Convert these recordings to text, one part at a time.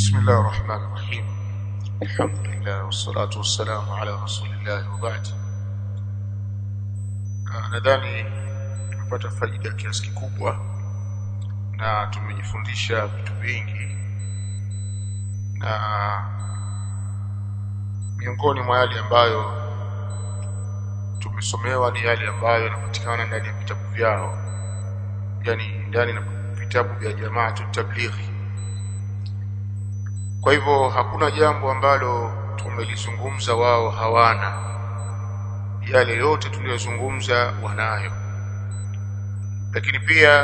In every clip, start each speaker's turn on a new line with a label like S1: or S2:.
S1: بسم الله الرحمن الرحيم. الحمد لله والصلاة والسلام على رسول الله وبعد. Nadhani tumepata faida kiasi kikubwa na tumejifundisha vitu vingi, na miongoni mwa yale ambayo tumesomewa ni yale ambayo yanapatikana ndani ya vitabu vyao, yani ndani ya vitabu vya Jamaatu Tablighi. Kwa hivyo hakuna jambo ambalo tumelizungumza wao hawana, yale yote tuliyozungumza wanayo. Lakini pia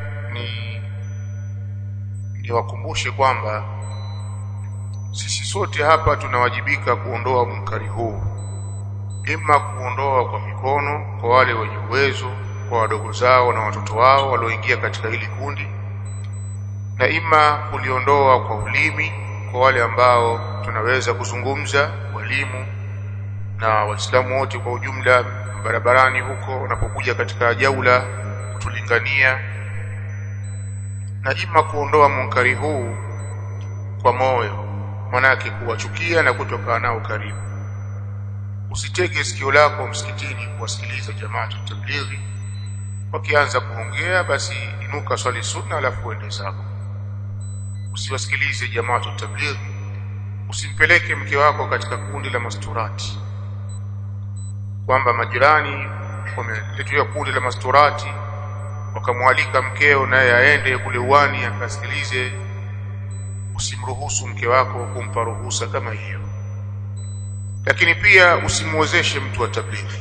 S1: niwakumbushe kwamba sisi sote hapa tunawajibika kuondoa munkari huu, ima kuondoa kwa mikono kwa wale wenye uwezo, kwa wadogo zao na watoto wao walioingia katika hili kundi, na ima kuliondoa kwa ulimi kwa wale ambao tunaweza kuzungumza, walimu na Waislamu wote kwa ujumla barabarani huko wanapokuja katika jaula kutulingania, na ima kuondoa munkari huu kwa moyo, manake kuwachukia na kutoka nao karibu. Usitege sikio lako msikitini kuwasikiliza Jamaatu Tablighi, wakianza kuongea basi inuka swali sunna alafu uende zako. Usiwasikilize Jamaatu Tablighi. Usimpeleke mke wako katika kundi la masturati, kwamba majirani wameletea kundi la masturati wakamwalika mkeo naye aende kule uwani akasikilize. Usimruhusu mke wako kumpa ruhusa kama hiyo. Lakini pia usimwozeshe mtu wa tablighi.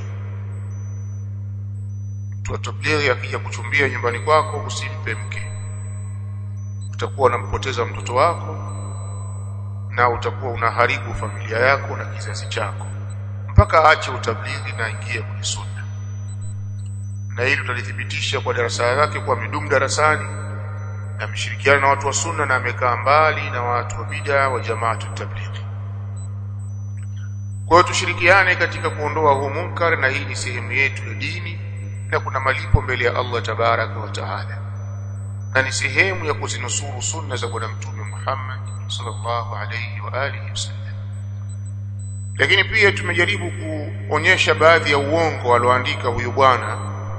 S1: Mtu wa tablighi akija kuchumbia nyumbani kwako usimpe mke. Utakuwa unampoteza mtoto wako na utakuwa unaharibu familia yako na kizazi chako, mpaka aache utablighi na ingie kwenye sunna. Na hili tutalithibitisha kwa darasa yake, kwa midumu darasani na mshirikiana na watu wa sunna, na amekaa mbali na watu wa bid'a wa Jamaatu Tablighi. Kwa hiyo tushirikiane katika kuondoa huu munkar, na hii ni sehemu yetu ya dini, na kuna malipo mbele ya Allah tabaraka wa taala, na ni sehemu ya kuzinusuru sunna za bwana Mtume Muhammad sallallahu alayhi wa alihi wasallam. Lakini pia tumejaribu kuonyesha baadhi ya uongo alioandika huyu bwana.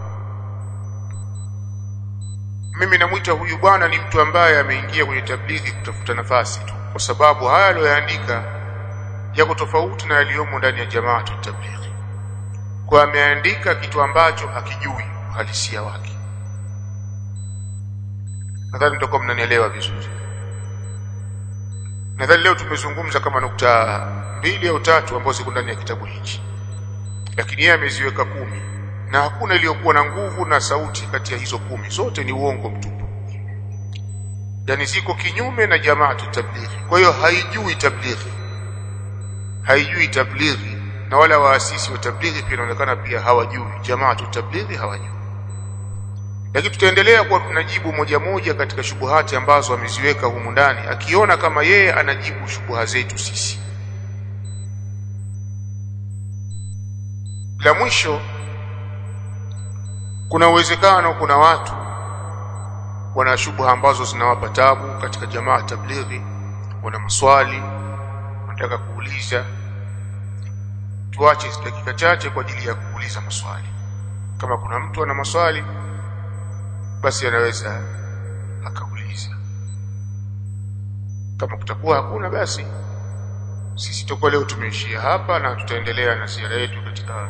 S1: Mimi namuita huyu bwana ni mtu ambaye ameingia kwenye tablighi kutafuta nafasi tu, kwa sababu haya aliyoandika yako tofauti na yaliyomo ndani ya Jamaatu Tablighi. Kwa ameandika kitu ambacho hakijui uhalisia wake. Nadhani mtakuwa mnanielewa vizuri. Nadhani leo tumezungumza kama nukta 2 au 3 ambazo ziko ndani ya kitabu hichi, lakini yeye ameziweka 10, na hakuna iliyokuwa na nguvu na sauti kati ya hizo 10. Zote ni uongo mtupu, yani ziko kinyume na Jamaatu Tablighi. Kwa hiyo haijui tablighi, na wala waasisi wa tablighi pia inaonekana pia hawajui Jamaatu Tablighi, hawajui. Lakini tutaendelea kwa tunajibu moja moja katika shubuhati ambazo ameziweka humu ndani, akiona kama yeye anajibu shubuha zetu sisi. La mwisho, kuna uwezekano kuna watu wana shubuha ambazo zinawapa tabu katika Jamaa Tablighi, wana maswali wanataka kuuliza. Tuache dakika chache kwa ajili ya kuuliza maswali. Kama kuna mtu ana maswali basi anaweza akauliza. Kama kutakuwa hakuna, basi sisi tutakuwa leo tumeishia hapa, na tutaendelea na ziara yetu katika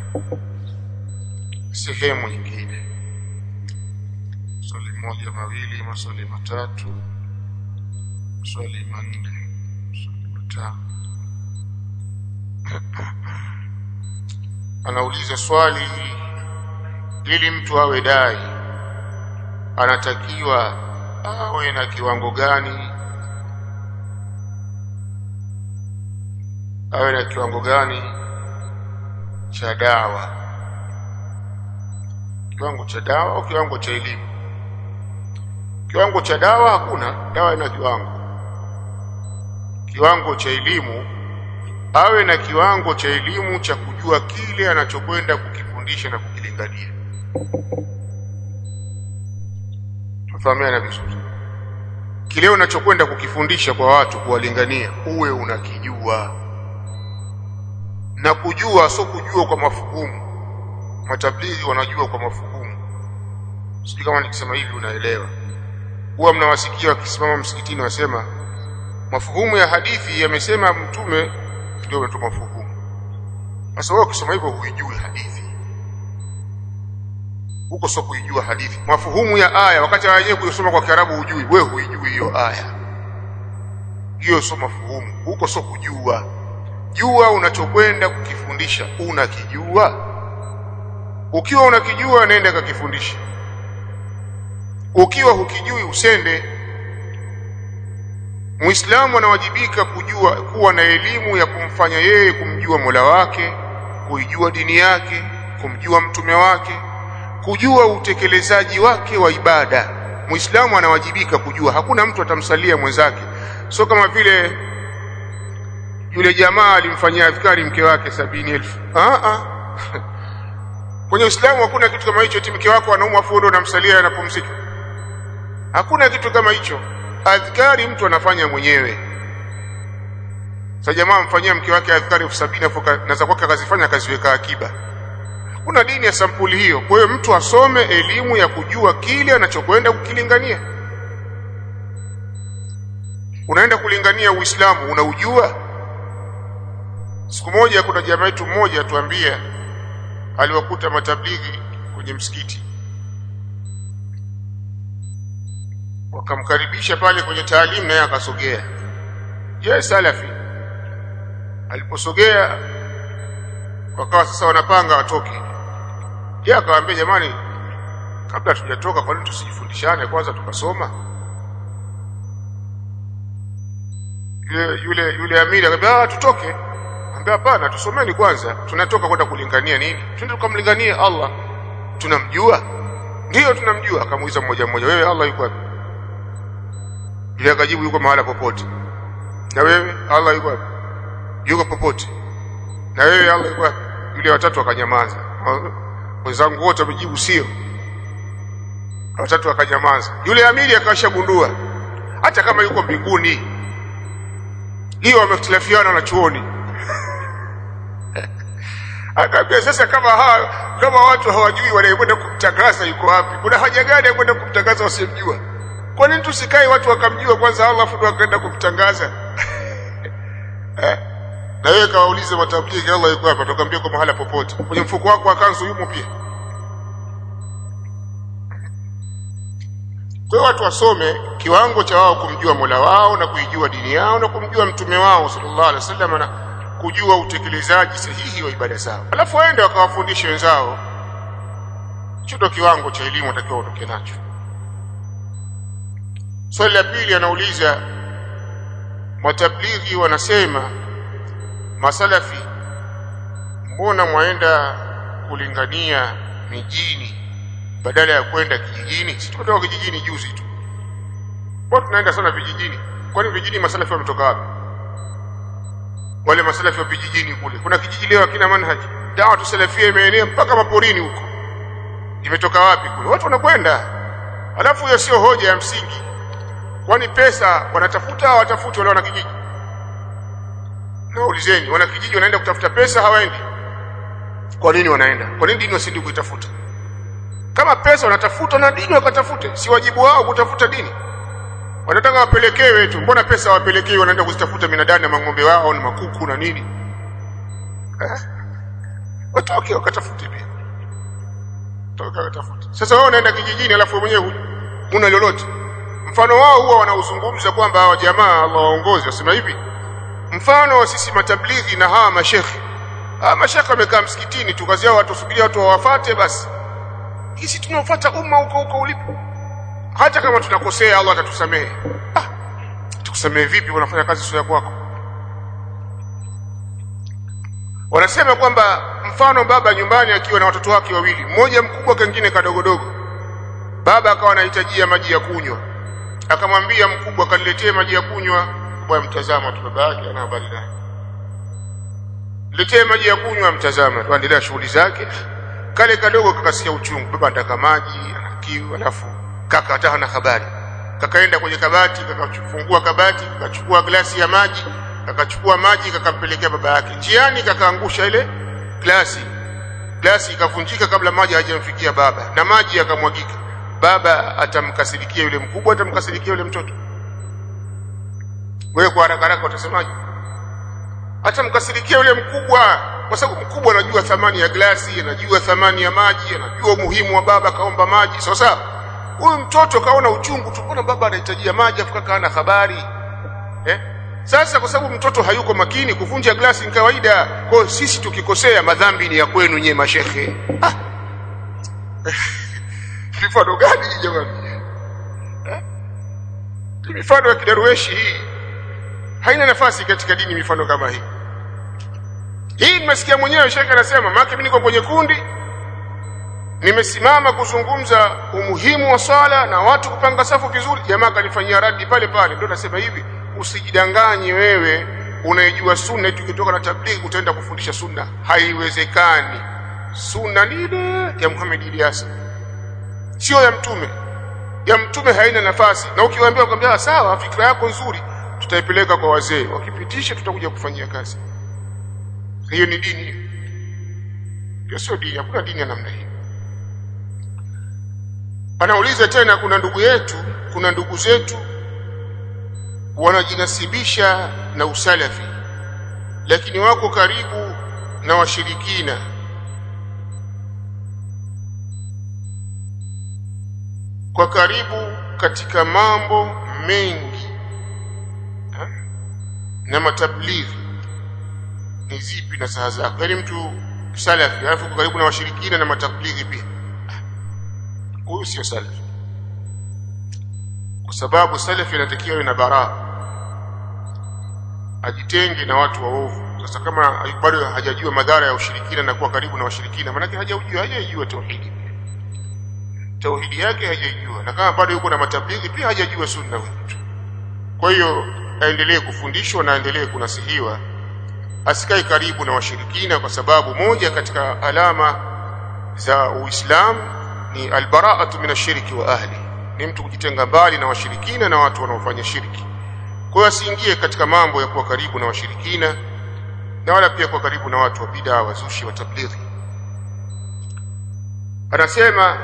S1: sehemu nyingine. Swali 1, 2, maswali 3, swali 4, swali 5. Anauliza swali, ili mtu awe dai anatakiwa awe na kiwango gani? Awe na kiwango gani cha dawa? Kiwango cha dawa au kiwango cha elimu? Kiwango cha dawa hakuna, dawa ina kiwango. Kiwango cha elimu, awe na kiwango cha elimu cha kujua kile anachokwenda kukifundisha na kukilingania. Tufahamiana vizuri. kile unachokwenda kukifundisha kwa watu, kuwalingania, uwe unakijua. Na kujua sio kujua kwa mafuhumu. Matablighi wanajua kwa mafuhumu. Sijui kama nikisema hivi unaelewa. Huwa mnawasikia wakisimama msikitini wasema mafuhumu ya hadithi yamesema mtume, ndio mtu mafuhumu. Sasa wewe ukisema hivyo huijui hadithi. Huko sio kuijua hadithi. Mafuhumu ya aya wakati wenyewe kuyosoma kwa Kiarabu hujui, wewe huijui hiyo aya. Hiyo sio mafuhumu. Huko sio kujua. Jua unachokwenda kukifundisha, unakijua. Ukiwa unakijua nenda kakifundisha. Ukiwa hukijui usende. Muislamu anawajibika kujua, kuwa na elimu ya kumfanya yeye kumjua Mola wake, kuijua dini yake, kumjua mtume wake, kujua utekelezaji wake wa ibada. Muislamu anawajibika kujua. Hakuna mtu atamsalia mwenzake. Sio kama vile yule jamaa alimfanyia adhkari mke wake 70,000. Kwenye Uislamu hakuna kitu kama hicho. Mke wako anaumwa fundo unamsalia anapumzika. Hakuna kitu kama hicho. Adhkari mtu anafanya mwenyewe. Sasa jamaa mfanyia mke wake adhkari 70,000 na za kwake akazifanya akaziweka akiba. Kuna dini ya sampuli hiyo. Kwa hiyo mtu asome elimu ya kujua kile anachokwenda kukilingania. Unaenda kulingania Uislamu, unaujua? Siku moja kuna jamaa wetu mmoja atuambia aliwakuta matablighi kwenye msikiti. Wakamkaribisha pale kwenye taalimu, naye akasogea. Je, salafi? Aliposogea wakawa sasa wanapanga watoke. Yeye akawaambia, jamani, kabla tujatoka kwa nini tusijifundishane kwanza tukasoma? Yule amiri akambia, tutoke. Ambia, hapana, tusomeni kwanza. Tunatoka kwenda kulingania nini? Twende tukamlinganie Allah. Tunamjua? Ndio tunamjua. Akamuuliza mmoja mmoja, wewe Allah yuko wapi? Yule akajibu, yuko mahala popote. Na wewe Allah yuko wapi? Yuko popote. Na wewe Allah yuko wapi? Yule watatu akanyamaza. Wenzangu wote wamejibu sio. Watatu akanyamaza. Yule amiri akashagundua hata kama yuko mbinguni, hiyo wamekhtalafiana na chuoni. Akaambia, sasa kama watu hawajui wanaenda kumtangaza yuko wapi, kuna haja gani ya kwenda kumtangaza wasimjua? Kwa nini tusikae watu wakamjua kwanza Allah afu wakaenda kumtangaza? Na wewe kawaulize matablighi Allah yuko hapa, tukamwambia kwa mahala popote. Kwenye mfuko wako wa kanzu yumo pia. Kwa watu wasome kiwango cha wao kumjua Mola wao na kuijua dini yao na kumjua mtume wao sallallahu alaihi wasallam na kujua utekelezaji sahihi wa ibada zao. Alafu waende wakawafundishe wenzao. Hicho kiwango cha elimu watakiwa utoke nacho. Swali la pili anauliza, matablighi wanasema masalafi, mbona mwaenda kulingania mijini badala ya kwenda kijijini? Sisi tumetoka kijijini juzi tu. Kwa tunaenda sana vijijini. Kwani vijijini masalafi wametoka wapi? Wale masalafi wa vijijini kule. Kuna kijiji leo kina manhaji. Dawa tusalafia imeenea mpaka maporini huko. Imetoka wapi kule? Watu wanakwenda. Alafu hiyo sio hoja ya msingi. Kwani pesa wanatafuta au watafuti wale wana kijiji? Naulizeni, wana kijiji wanaenda kutafuta pesa hawaendi? Kwa nini wanaenda? Kwa nini dini wasindi kuitafuta? Kama pesa wanatafuta na dini wakatafute, si wajibu wao kutafuta dini? Wanataka wapelekewe tu. Mbona pesa wapelekewe, wanaenda kuzitafuta minadani na mang'ombe wao na makuku na nini? Watoke wakatafute pia. Toka wakatafute. Sasa wao wanaenda kijijini alafu mwenyewe huna lolote. Mfano wao huwa wanauzungumza kwamba hawa jamaa Allah waongoze, wasema hivi. Mfano wa sisi matablighi na hawa mashekhi. Hawa mashekhi wamekaa msikitini tu, kazi yao watu subiria watu wawafuate basi. Sisi tunafuata umma huko ulipo. Hata kama tunakosea Allah atatusamehe. Tukusamehe vipi? Wanafanya kazi sio yako kwako. Wanasema kwamba mfano baba nyumbani akiwa na watoto wake wawili, mmoja mkubwa kingine kadogodogo. Baba akawa anahitajia maji ya kunywa. Akamwambia mkubwa, kaniletee maji ya kunywa. Bwana mtazama tu baba yake ana habari naye. Letee maji ya kunywa, mtazama, tuendelea shughuli zake. Kale kadogo kakasikia uchungu, baba anataka maji, ana kiu, alafu kaka hata hana habari. kakaenda kwenye kabati, kakafungua kabati, kakachukua glasi ya maji, kakachukua maji kakampelekea baba yake. Njiani kakaangusha ile glasi ikavunjika kabla maji hajamfikia baba, na maji yakamwagika. Baba atamkasirikia yule mkubwa, atamkasirikia yule mtoto? Wewe kwa haraka haraka utasemaje? Atamkasirikia yule mkubwa, kwa sababu mkubwa anajua thamani ya glasi, anajua thamani ya maji, anajua umuhimu wa baba kaomba maji. Sasa huyu mtoto kaona uchungu tu, mbona baba anahitajia maji afu kaka hana habari? Sasa kwa sababu mtoto hayuko makini, kuvunja glasi ni kawaida. Kwa sisi tukikosea, madhambi ni ya kwenu nyewe mashehe. Mifano gani hii jamani? Mifano ya kidarueshi hii haina nafasi katika dini. Mifano kama hii nimesikia mwenyewe shekhe anasema, maana mimi niko kwenye kundi, nimesimama kuzungumza umuhimu wa swala na watu kupanga safu vizuri, jamaa kanifanyia radi pale pale. Ndio nasema hivi, usijidanganye wewe unayejua sunna eti ukitoka na tablighi utaenda kufundisha sunna. Haiwezekani. Sunna ni ile ya Muhammad Ilyas, sio ya mtume. Ya mtume haina nafasi. Na ukiwaambia kwamba sawa, fikra yako nzuri, tutaipeleka kwa wazee, wakipitisha tutakuja kufanyia kazi. Hiyo ni dini? Hiyo sio dini. Hakuna dini ya namna hii. Anauliza tena, kuna ndugu zetu wanajinasibisha na usalafi, lakini wako karibu na washirikina. Kwa karibu katika mambo mengi na matablighi, ni zipi na saha zake? Yaani mtu salafi alafu kwa karibu na washirikina na matablighi pia, huyu sio salafi. Kwa sababu salafi anatakiwa awe na baraa, ajitenge na watu waovu. Sasa kama bado hajajua madhara ya ushirikina na kuwa karibu na washirikina, maana yake hajajua tauhidi yake hajajua, na kama bado yuko na matablighi pia hajajua sunna wetu. Kwa hiyo aendelee kufundishwa na aendelee kunasihiwa, asikae karibu na washirikina, kwa sababu moja katika alama za Uislamu ni albara'atu minashiriki wa ahli, ni mtu kujitenga mbali na washirikina na watu wanaofanya shirki. Kwa hiyo asiingie katika mambo ya kuwa karibu na washirikina, na wala pia kuwa karibu na watu wa bid'a, wazushi wa tablighi. Anasema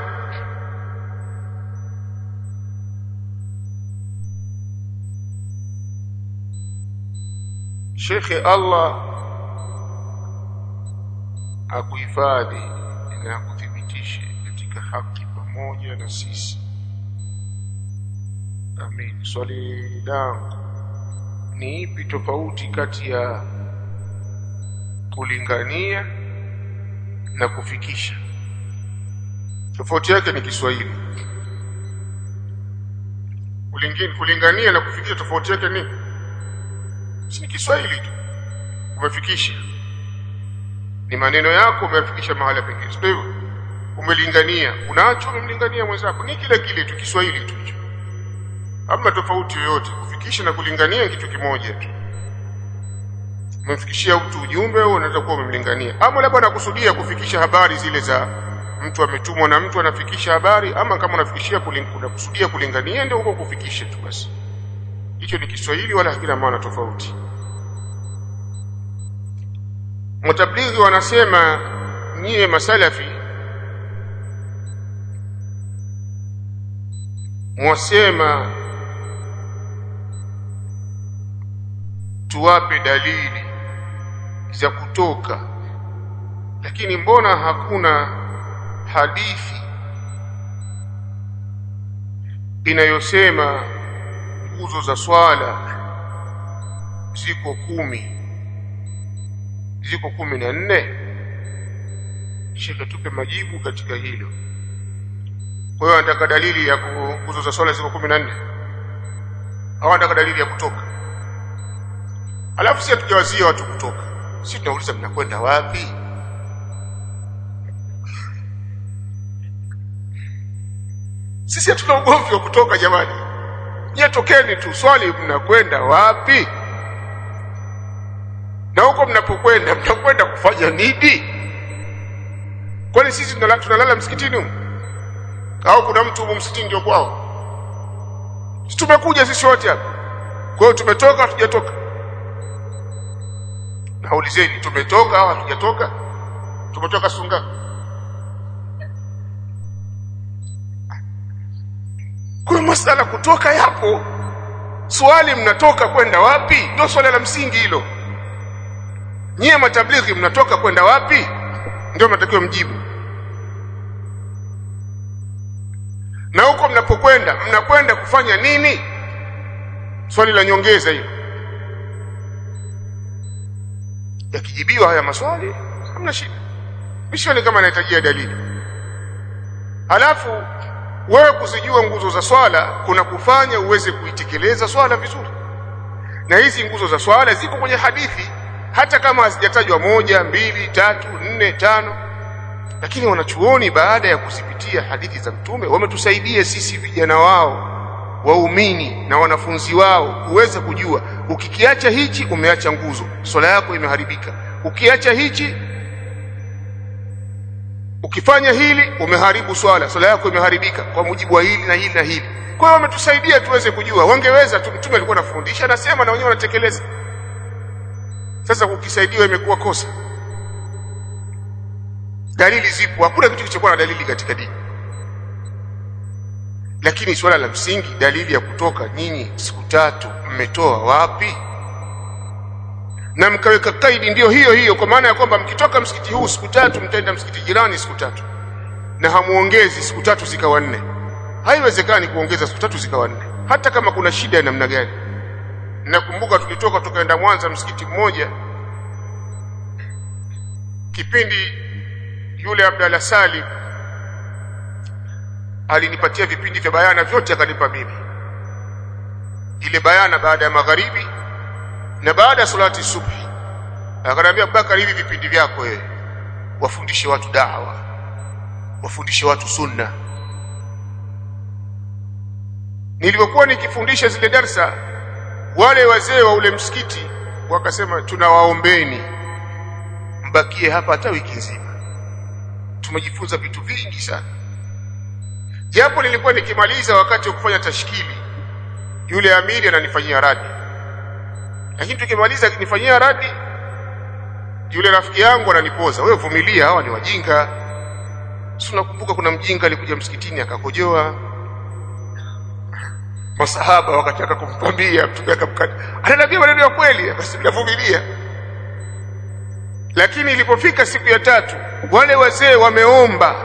S1: Shekhe, Allah akuhifadhi na akuthibitishe katika haki pamoja na sisi, amin. Swali langu ni ipi tofauti kati ya kulingania na kufikisha? Tofauti yake ni Kiswahili. Kulingania na kufikisha tofauti yake ni si Kiswahili tu. Umefikisha ni maneno yako umefikisha mahala pekee, sio hivyo? Umelingania, unacho umemlingania mwenzako, ni kile kile tu, Kiswahili tu hicho. Hamna tofauti yoyote. Kufikisha na kulingania kitu kimoja tu. Umemfikishia mtu ujumbe, au unaweza kuwa umemlingania, ama labda anakusudia kufikisha habari zile za mtu ametumwa na mtu anafikisha habari, ama kama unafikishia kusudia kulingania, ndio huko kufikisha tu basi. Hicho ni Kiswahili, wala hakina maana tofauti. Mutablighi wanasema nyie masalafi mwasema tuwape dalili za kutoka, lakini mbona hakuna hadithi inayosema nguzo za swala ziko 14? Shekhe, tupe majibu katika hilo. Kwa hiyo anataka dalili ya nguzo za swala ziko 14, au anataka dalili ya kutoka? Alafu sisi hatujawazia watu kutoka, sisi tunauliza mnakwenda wapi? Sisi hatuna ugomvi wa kutoka jamani. Nyie tokeni tu, swali mnakwenda wapi? Na huko mnapokwenda mnakwenda kufanya nini? Kwani sisi tunalala msikitini? Au kuna mtu msikitini ndio kwao? tumekuja sisi wote hapa. Kwa hiyo tumetoka hatujatoka? Naulizeni, tumetoka au hatujatoka? Tumetoka sunga. Kwa masala kutoka yapo. Swali, mnatoka kwenda wapi? Ndio swali la msingi hilo. Nyie matablighi mnatoka kwenda wapi? Ndio mnatakiwa mjibu. Na huko mnapokwenda, mnakwenda kufanya nini? Swali la nyongeza hiyo. Yakijibiwa haya maswali, hamna shida. Mishoni kama anahitajia dalili. Alafu wewe kuzijua nguzo za swala kuna kufanya uweze kuitekeleza swala vizuri. Na hizi nguzo za swala ziko kwenye hadithi, hata kama hazijatajwa 1, 2, 3, 4, 5. Lakini wanachuoni baada ya kuzipitia hadithi za Mtume wametusaidia sisi vijana wao, waumini na wanafunzi wao kuweza kujua ukikiacha hichi umeacha nguzo, swala yako imeharibika. Ukiacha hichi, ukifanya hili umeharibu swala yako imeharibika kwa mujibu wa hili na hili na hili. Kwa hiyo wametusaidia tuweze kujua. Wangeweza tu, Mtume alikuwa anafundisha anasema na wenyewe wanatekeleza. Sasa ukisaidiwa imekuwa kosa. Dalili zipo, hakuna kitu kilichokuwa na dalili katika dini. Lakini swala la msingi, dalili ya kutoka nyinyi siku 3 mmetoa wapi? Na mkaweka kaidi ndio hiyo, kwa maana ya kwamba mkitoka msikiti huu siku 3 mtaenda msikiti jirani siku 3. Na hamuongezi siku 3 zikawa 4. Haiwezekani kuongeza siku 3 zikawa 4, hata kama kuna shida ya namna gani. Nakumbuka tulitoka tukaenda Mwanza msikiti mmoja, kipindi yule Abdalla Salim alinipatia vipindi vya bayana vyote, akanipa mimi ile bayana baada ya magharibi na baada ya salati subhi. Akaniambia, Abubakar, hivi vipindi vyako wewe wafundishe watu da'wa, wafundishe watu sunna. Nilipokuwa nikifundisha zile darsa, wale wazee wa ule msikiti wakasema, tunawaombeni mbakie hapa hata wiki nzima, tumejifunza vitu vingi sana. Japo nilikuwa nikimaliza wakati wa kufanya tashkili, yule amiri ananifanyia radi. Lakini tukimaliza akinifanyia radi, yule rafiki yangu ananipoza, wewe vumilia, hawa ni wajinga. Tunakumbuka kuna mjinga alikuja msikitini akakojoa. Masahaba wakataka kumpambia, Mtume akamkata. Ananiambia maneno ya kweli, akasema vumilia. Lakini ilipofika siku ya 3, wale wazee wameomba,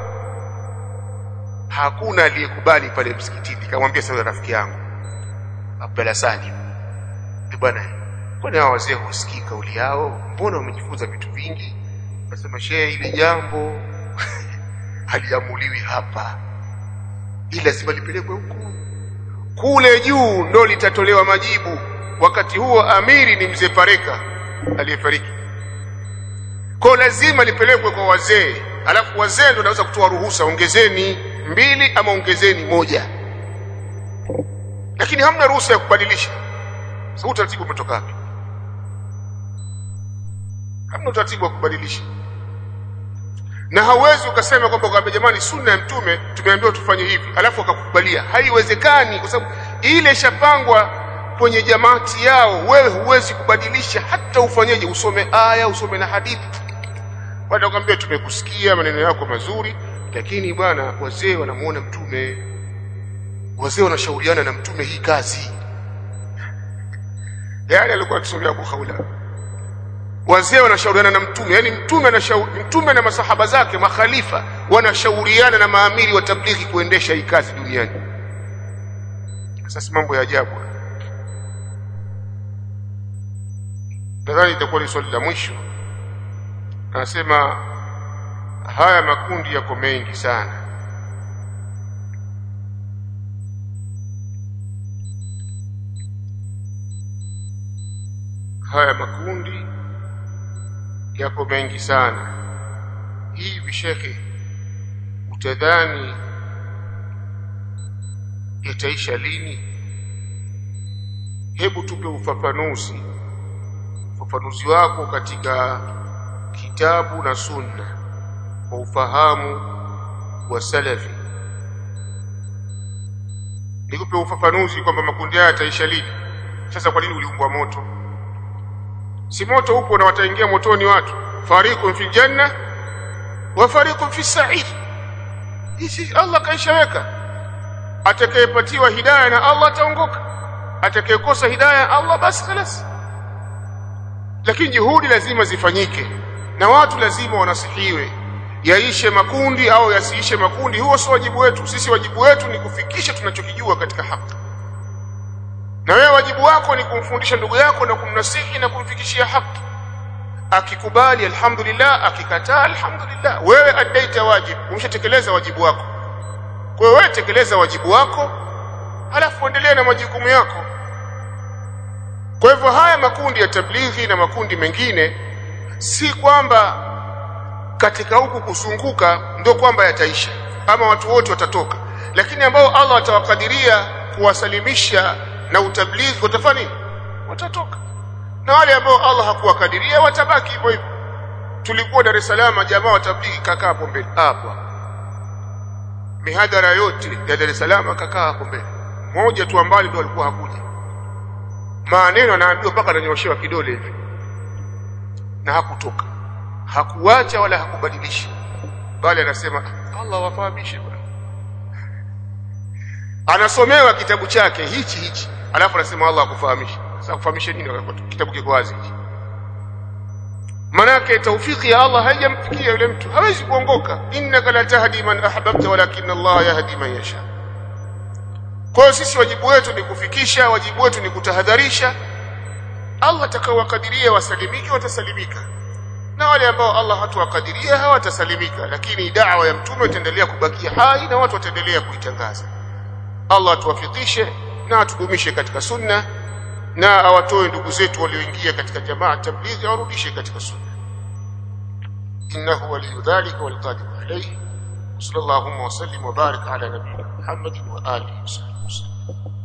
S1: hakuna aliyekubali pale msikitini. Nikamwambia sasa rafiki yangu Abdalla Salim, bwana, kwani hao wazee husikii kauli yao? Mbona wamejifunza vitu vingi? Nasema, shehe, ile jambo haliamuliwi hapa, ila lazima lipelekwe huko, kule juu ndo litatolewa majibu. Wakati huo amiri ni mzee Pareka aliyefariki. Kwa lazima lipelekwe kwa wazee, alafu wazee ndio naweza kutoa ruhusa, ongezeni 2 ama ongezeni 1. Lakini hamna ruhusa ya kubadilisha. Sasa utaratibu umetoka wapi? Hamna utaratibu wa kubadilisha. Na hauwezi ukasema kwamba jamani, sunna ya Mtume tumeambiwa tufanye hivi, alafu akakubalia. Haiwezekani, kwa sababu ile ishapangwa kwenye jamaati yao. Wewe huwezi kubadilisha, hata ufanyeje, usome aya, usome na hadithi. Watakwambia tumekusikia maneno yako mazuri, lakini bwana, wazee wanamuona Mtume, wazee wanashauriana na Mtume hii kazi. Yale alikuwa akisomea Abu Khawla, wazee wanashauriana na Mtume, yani Mtume na masahaba zake makhalifa wanashauriana na maamiri wa tablighi kuendesha hii kazi duniani. Sasa mambo ya ajabu. Nadhani itakuwa ni swali la mwisho. Anasema haya makundi yako mengi sana. Haya makundi yako mengi sana. Hivi shekhe, utadhani itaisha lini? Hebu tupe ufafanuzi wako katika kitabu na sunna kwa ufahamu wa salafi. nikupe ufafanuzi kwamba makundi haya yataisha lini. Sasa kwa nini uliumbwa moto? Si moto upo na wataingia motoni watu, fariqun fil janna wa fariqun fis sa'ir. Hizi Allah kaishaweka. Atakayepatiwa hidayah na Allah ataongoka, atakayekosa hidayah Allah basi خلاص. Lakini juhudi lazima zifanyike na watu lazima wanasihiwe, yaishe makundi au yasiishe makundi. Huo sio wajibu wetu sisi. Wajibu wetu ni kufikisha tunachokijua katika haki, na wewe wajibu wako ni kumfundisha ndugu yako na kumnasihi na kumfikishia haki. Akikubali alhamdulillah, akikataa alhamdulillah. Wewe adaita wajibu, umeshatekeleza wajibu wako. Kwa hiyo wewe tekeleza wajibu wako, halafu endelea na majukumu yako. Kwa hivyo haya makundi ya tablighi na makundi mengine si kwamba katika huku kusunguka ndio kwamba yataisha ama watu wote watatoka, lakini ambao Allah atawakadiria kuwasalimisha na utablighi watafanya nini? Watatoka. Na wale ambao Allah hakuwakadiria watabaki hivyo hivyo. Tulikuwa Dar es Salaam, jamaa wa tablighi kakaa hapo mbele hapa, mihadhara yote ya Dar es Salaam kakaa hapo mbele, mmoja tu ambaye ndio alikuwa hakuja. Maneno anaambiwa mpaka ananyoshewa kidole hivi, na hakutoka, hakuacha wala hakubadilisha, bali anasema Allah wafahamishe bwana. Anasomewa kitabu chake hichi alafu anasema Allah akufahamishe. Sasa kufahamisha nini wakati kitabu kiko wazi? Manake taufiki ya Allah haijamfikia yule mtu, hawezi kuongoka. Innaka la tahdi man ahbabta walakin Allah yahdi man yasha. Kwa hiyo sisi wajibu wetu ni kufikisha, wajibu wetu ni kutahadharisha. Allah atakawakadiria wasalimike watasalimika, na wale ambao Allah hatuwakadiria hawatasalimika, lakini da'wa ya mtume itaendelea kubakia hai na watu wataendelea kuitangaza. Allah atuwafikishe na atudumishe katika sunna, na awatoe ndugu zetu walioingia katika jamaa tablighi warudishe katika sunna. Innahu waliyyu dhalika wal qadir alayhi. Sallallahu wa sallim wa barik ala nabiyyina Muhammadin wa alihi wa sahbihi.